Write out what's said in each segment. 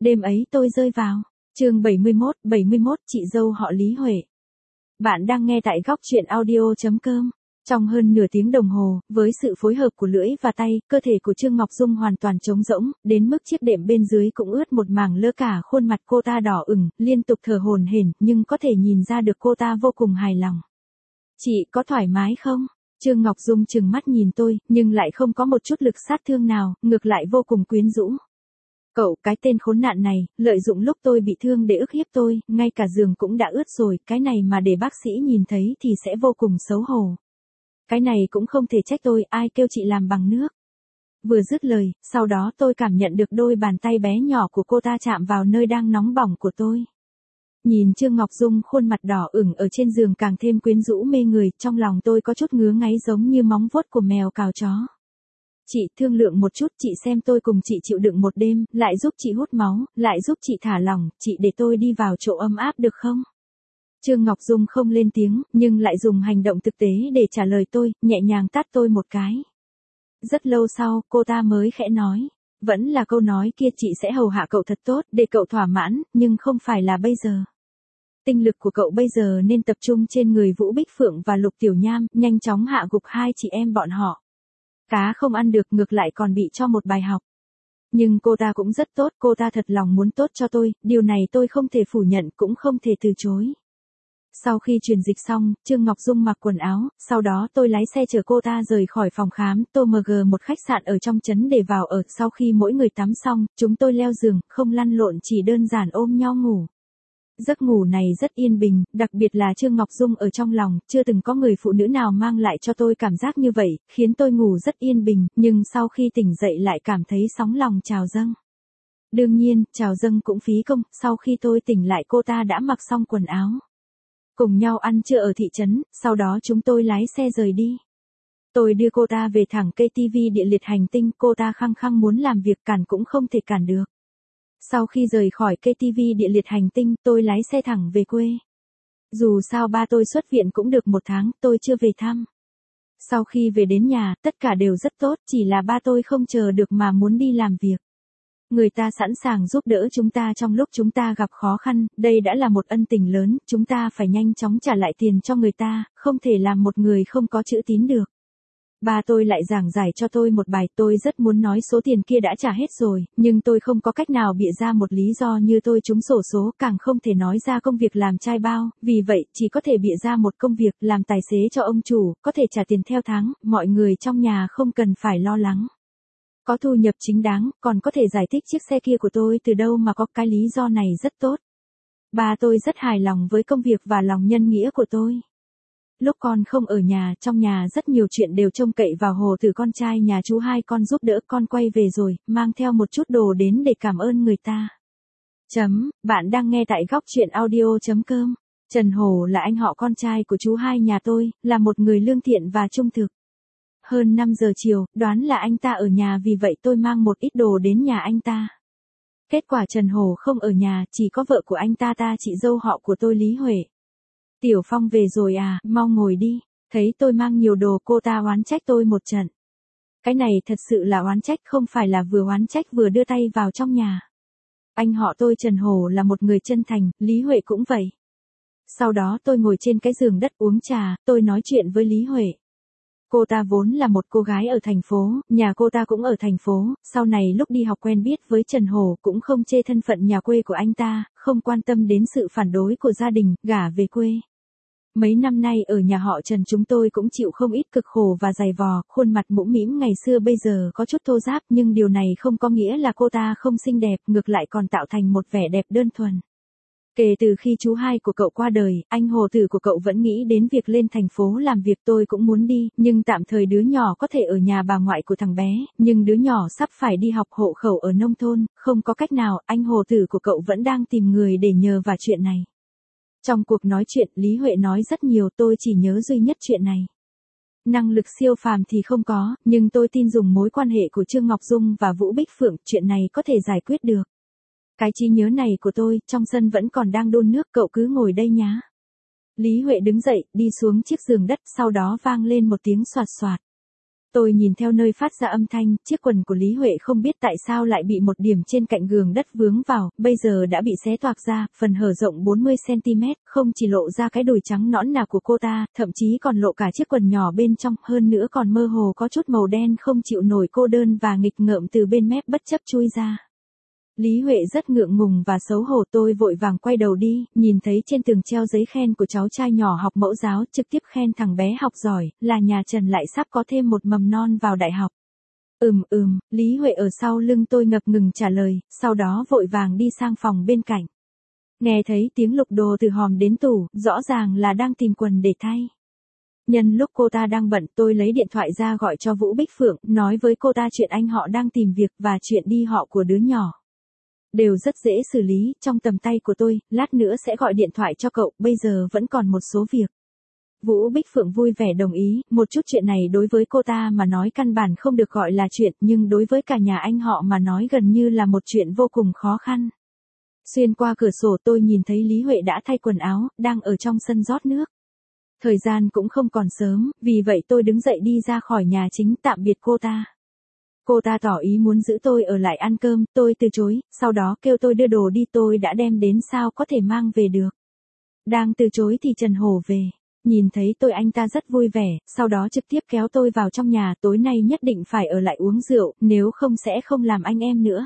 Đêm ấy tôi rơi vào. Chương 71, chị dâu họ Lý Huệ. Bạn đang nghe tại góc truyện audio.com. Trong hơn nửa tiếng đồng hồ, với sự phối hợp của lưỡi và tay, cơ thể của Trương Ngọc Dung hoàn toàn trống rỗng, đến mức chiếc đệm bên dưới cũng ướt một mảng lơ, cả khuôn mặt cô ta đỏ ửng, liên tục thở hổn hển, nhưng có thể nhìn ra được cô ta vô cùng hài lòng. Chị có thoải mái không? Trương Ngọc Dung trừng mắt nhìn tôi, nhưng lại không có một chút lực sát thương nào, ngược lại vô cùng quyến rũ. Cậu, cái tên khốn nạn này, lợi dụng lúc tôi bị thương để ức hiếp tôi, ngay cả giường cũng đã ướt rồi, cái này mà để bác sĩ nhìn thấy thì sẽ vô cùng xấu hổ. Cái này cũng không thể trách tôi, ai kêu chị làm bằng nước. Vừa dứt lời, sau đó tôi cảm nhận được đôi bàn tay bé nhỏ của cô ta chạm vào nơi đang nóng bỏng của tôi. Nhìn Trương Ngọc Dung khuôn mặt đỏ ửng ở trên giường càng thêm quyến rũ mê người, trong lòng tôi có chút ngứa ngáy giống như móng vuốt của mèo cào chó. Chị, thương lượng một chút, chị xem tôi cùng chị chịu đựng một đêm, lại giúp chị hút máu, lại giúp chị thả lỏng, chị để tôi đi vào chỗ ấm áp được không? Trương Ngọc Dung không lên tiếng, nhưng lại dùng hành động thực tế để trả lời tôi, nhẹ nhàng tát tôi một cái. Rất lâu sau, cô ta mới khẽ nói. Vẫn là câu nói kia, chị sẽ hầu hạ cậu thật tốt, để cậu thỏa mãn, nhưng không phải là bây giờ. Tinh lực của cậu bây giờ nên tập trung trên người Vũ Bích Phượng và Lục Tiểu Nham, nhanh chóng hạ gục hai chị em bọn họ. Cá không ăn được, ngược lại còn bị cho một bài học. Nhưng cô ta cũng rất tốt, cô ta thật lòng muốn tốt cho tôi, điều này tôi không thể phủ nhận cũng không thể từ chối. Sau khi truyền dịch xong, Trương Ngọc Dung mặc quần áo, sau đó tôi lái xe chở cô ta rời khỏi phòng khám, TMG một khách sạn ở trong trấn để vào ở, sau khi mỗi người tắm xong, chúng tôi leo giường, không lăn lộn, chỉ đơn giản ôm nhau ngủ. Giấc ngủ này rất yên bình, đặc biệt là Trương Ngọc Dung ở trong lòng, chưa từng có người phụ nữ nào mang lại cho tôi cảm giác như vậy, khiến tôi ngủ rất yên bình, nhưng sau khi tỉnh dậy lại cảm thấy sóng lòng trào dâng. Đương nhiên, trào dâng cũng phí công, sau khi tôi tỉnh lại cô ta đã mặc xong quần áo. Cùng nhau ăn trưa ở thị trấn, sau đó chúng tôi lái xe rời đi. Tôi đưa cô ta về thẳng cây TV địa liệt hành tinh, cô ta khăng khăng muốn làm việc, cản cũng không thể cản được. Sau khi rời khỏi cây TV địa liệt hành tinh, tôi lái xe thẳng về quê. Dù sao ba tôi xuất viện cũng được một tháng, tôi chưa về thăm. Sau khi về đến nhà, tất cả đều rất tốt, chỉ là ba tôi không chờ được mà muốn đi làm việc. Người ta sẵn sàng giúp đỡ chúng ta trong lúc chúng ta gặp khó khăn, đây đã là một ân tình lớn, chúng ta phải nhanh chóng trả lại tiền cho người ta, không thể làm một người không có chữ tín được. Ba tôi lại giảng giải cho tôi một bài, tôi rất muốn nói số tiền kia đã trả hết rồi, nhưng tôi không có cách nào bịa ra một lý do như tôi trúng xổ số, càng không thể nói ra công việc làm trai bao, vì vậy chỉ có thể bịa ra một công việc làm tài xế cho ông chủ, có thể trả tiền theo tháng, mọi người trong nhà không cần phải lo lắng. Có thu nhập chính đáng, còn có thể giải thích chiếc xe kia của tôi từ đâu mà có, cái lý do này rất tốt. Ba tôi rất hài lòng với công việc và lòng nhân nghĩa của tôi. Lúc con không ở nhà, trong nhà rất nhiều chuyện đều trông cậy vào Hồ Tử con trai nhà chú hai con giúp đỡ, con quay về rồi, mang theo một chút đồ đến để cảm ơn người ta. Bạn đang nghe tại góc truyện audio.com. Trần Hồ là anh họ con trai của chú hai nhà tôi, là một người lương thiện và trung thực. Hơn 5 giờ chiều, đoán là anh ta ở nhà, vì vậy tôi mang một ít đồ đến nhà anh ta. Kết quả Trần Hồ không ở nhà, chỉ có vợ của anh ta, chị dâu họ của tôi Lý Huệ. Tiểu Phong về rồi à, mau ngồi đi. Thấy tôi mang nhiều đồ, cô ta oán trách tôi một trận. Cái này thật sự là oán trách, không phải là vừa oán trách vừa đưa tay vào trong nhà. Anh họ tôi Trần Hồ là một người chân thành, Lý Huệ cũng vậy. Sau đó tôi ngồi trên cái giường đất uống trà, tôi nói chuyện với Lý Huệ. Cô ta vốn là một cô gái ở thành phố, nhà cô ta cũng ở thành phố, sau này lúc đi học quen biết với Trần Hồ cũng không chê thân phận nhà quê của anh ta, không quan tâm đến sự phản đối của gia đình, gả về quê. Mấy năm nay ở nhà họ Trần chúng tôi cũng chịu không ít cực khổ và dày vò, khuôn mặt mũm mĩm ngày xưa bây giờ có chút thô ráp, nhưng điều này không có nghĩa là cô ta không xinh đẹp, ngược lại còn tạo thành một vẻ đẹp đơn thuần. Kể từ khi chú hai của cậu qua đời, anh Hồ Tử của cậu vẫn nghĩ đến việc lên thành phố làm việc, tôi cũng muốn đi, nhưng tạm thời đứa nhỏ có thể ở nhà bà ngoại của thằng bé, nhưng đứa nhỏ sắp phải đi học hộ khẩu ở nông thôn, không có cách nào, anh Hồ Tử của cậu vẫn đang tìm người để nhờ vào chuyện này. Trong cuộc nói chuyện, Lý Huệ nói rất nhiều, tôi chỉ nhớ duy nhất chuyện này. Năng lực siêu phàm thì không có, nhưng tôi tin dùng mối quan hệ của Trương Ngọc Dung và Vũ Bích Phượng, chuyện này có thể giải quyết được. Cái trí nhớ này của tôi, trong sân vẫn còn đang đun nước, cậu cứ ngồi đây nhá. Lý Huệ đứng dậy, đi xuống chiếc giường đất, sau đó vang lên một tiếng xoạt xoạt. Tôi nhìn theo nơi phát ra âm thanh, chiếc quần của Lý Huệ không biết tại sao lại bị một điểm trên cạnh gường đất vướng vào, bây giờ đã bị xé toạc ra, phần hở rộng 40cm, không chỉ lộ ra cái đùi trắng nõn nà của cô ta, thậm chí còn lộ cả chiếc quần nhỏ bên trong, hơn nữa còn mơ hồ có chút màu đen không chịu nổi cô đơn và nghịch ngợm từ bên mép bất chấp chui ra. Lý Huệ rất ngượng ngùng và xấu hổ, tôi vội vàng quay đầu đi, nhìn thấy trên tường treo giấy khen của cháu trai nhỏ học mẫu giáo, trực tiếp khen thằng bé học giỏi, là nhà Trần lại sắp có thêm một mầm non vào đại học. Lý Huệ ở sau lưng tôi ngập ngừng trả lời, sau đó vội vàng đi sang phòng bên cạnh. Nghe thấy tiếng lục đồ từ hòm đến tủ, rõ ràng là đang tìm quần để thay. Nhân lúc cô ta đang bận, tôi lấy điện thoại ra gọi cho Vũ Bích Phượng, nói với cô ta chuyện anh họ đang tìm việc và chuyện đi họ của đứa nhỏ. Đều rất dễ xử lý, trong tầm tay của tôi, lát nữa sẽ gọi điện thoại cho cậu, bây giờ vẫn còn một số việc. Vũ Bích Phượng vui vẻ đồng ý, một chút chuyện này đối với cô ta mà nói căn bản không được gọi là chuyện, nhưng đối với cả nhà anh họ mà nói gần như là một chuyện vô cùng khó khăn. Xuyên qua cửa sổ tôi nhìn thấy Lý Huệ đã thay quần áo, đang ở trong sân rót nước. Thời gian cũng không còn sớm, vì vậy tôi đứng dậy đi ra khỏi nhà chính tạm biệt cô ta. Cô ta tỏ ý muốn giữ tôi ở lại ăn cơm, tôi từ chối, sau đó kêu tôi đưa đồ đi, tôi đã đem đến sao có thể mang về được. Đang từ chối thì Trần Hổ về, nhìn thấy tôi anh ta rất vui vẻ, sau đó trực tiếp kéo tôi vào trong nhà, tối nay nhất định phải ở lại uống rượu, nếu không sẽ không làm anh em nữa.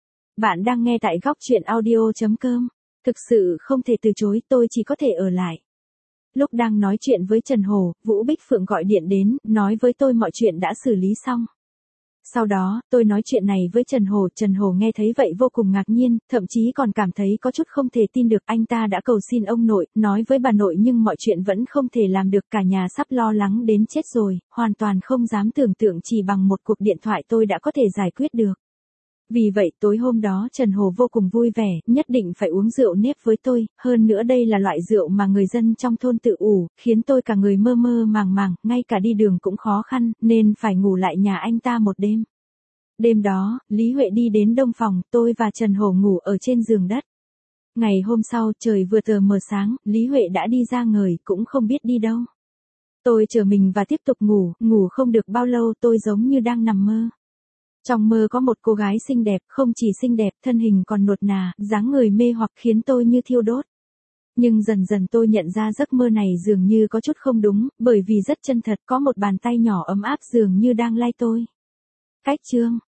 Bạn đang nghe tại góc truyện audio.com, thực sự không thể từ chối, tôi chỉ có thể ở lại. Lúc đang nói chuyện với Trần Hổ, Vũ Bích Phượng gọi điện đến, nói với tôi mọi chuyện đã xử lý xong. Sau đó, tôi nói chuyện này với Trần Hổ nghe thấy vậy vô cùng ngạc nhiên, thậm chí còn cảm thấy có chút không thể tin được, anh ta đã cầu xin ông nội, nói với bà nội nhưng mọi chuyện vẫn không thể làm được, cả nhà sắp lo lắng đến chết rồi, hoàn toàn không dám tưởng tượng chỉ bằng một cuộc điện thoại tôi đã có thể giải quyết được. Vì vậy tối hôm đó Trần Hổ vô cùng vui vẻ, nhất định phải uống rượu nếp với tôi, hơn nữa đây là loại rượu mà người dân trong thôn tự ủ, khiến tôi cả người mơ mơ màng màng, ngay cả đi đường cũng khó khăn, nên phải ngủ lại nhà anh ta một đêm. Đêm đó, Lý Huệ đi đến đông phòng, tôi và Trần Hổ ngủ ở trên giường đất. Ngày hôm sau, trời vừa tờ mờ sáng, Lý Huệ đã đi ra ngời, cũng không biết đi đâu. Tôi chờ mình và tiếp tục ngủ không được bao lâu tôi giống như đang nằm mơ. Trong mơ có một cô gái xinh đẹp, không chỉ xinh đẹp, thân hình còn nuột nà, dáng người mê hoặc khiến tôi như thiêu đốt. Nhưng dần dần tôi nhận ra giấc mơ này dường như có chút không đúng, bởi vì rất chân thật, có một bàn tay nhỏ ấm áp dường như đang lay tôi. Cách chương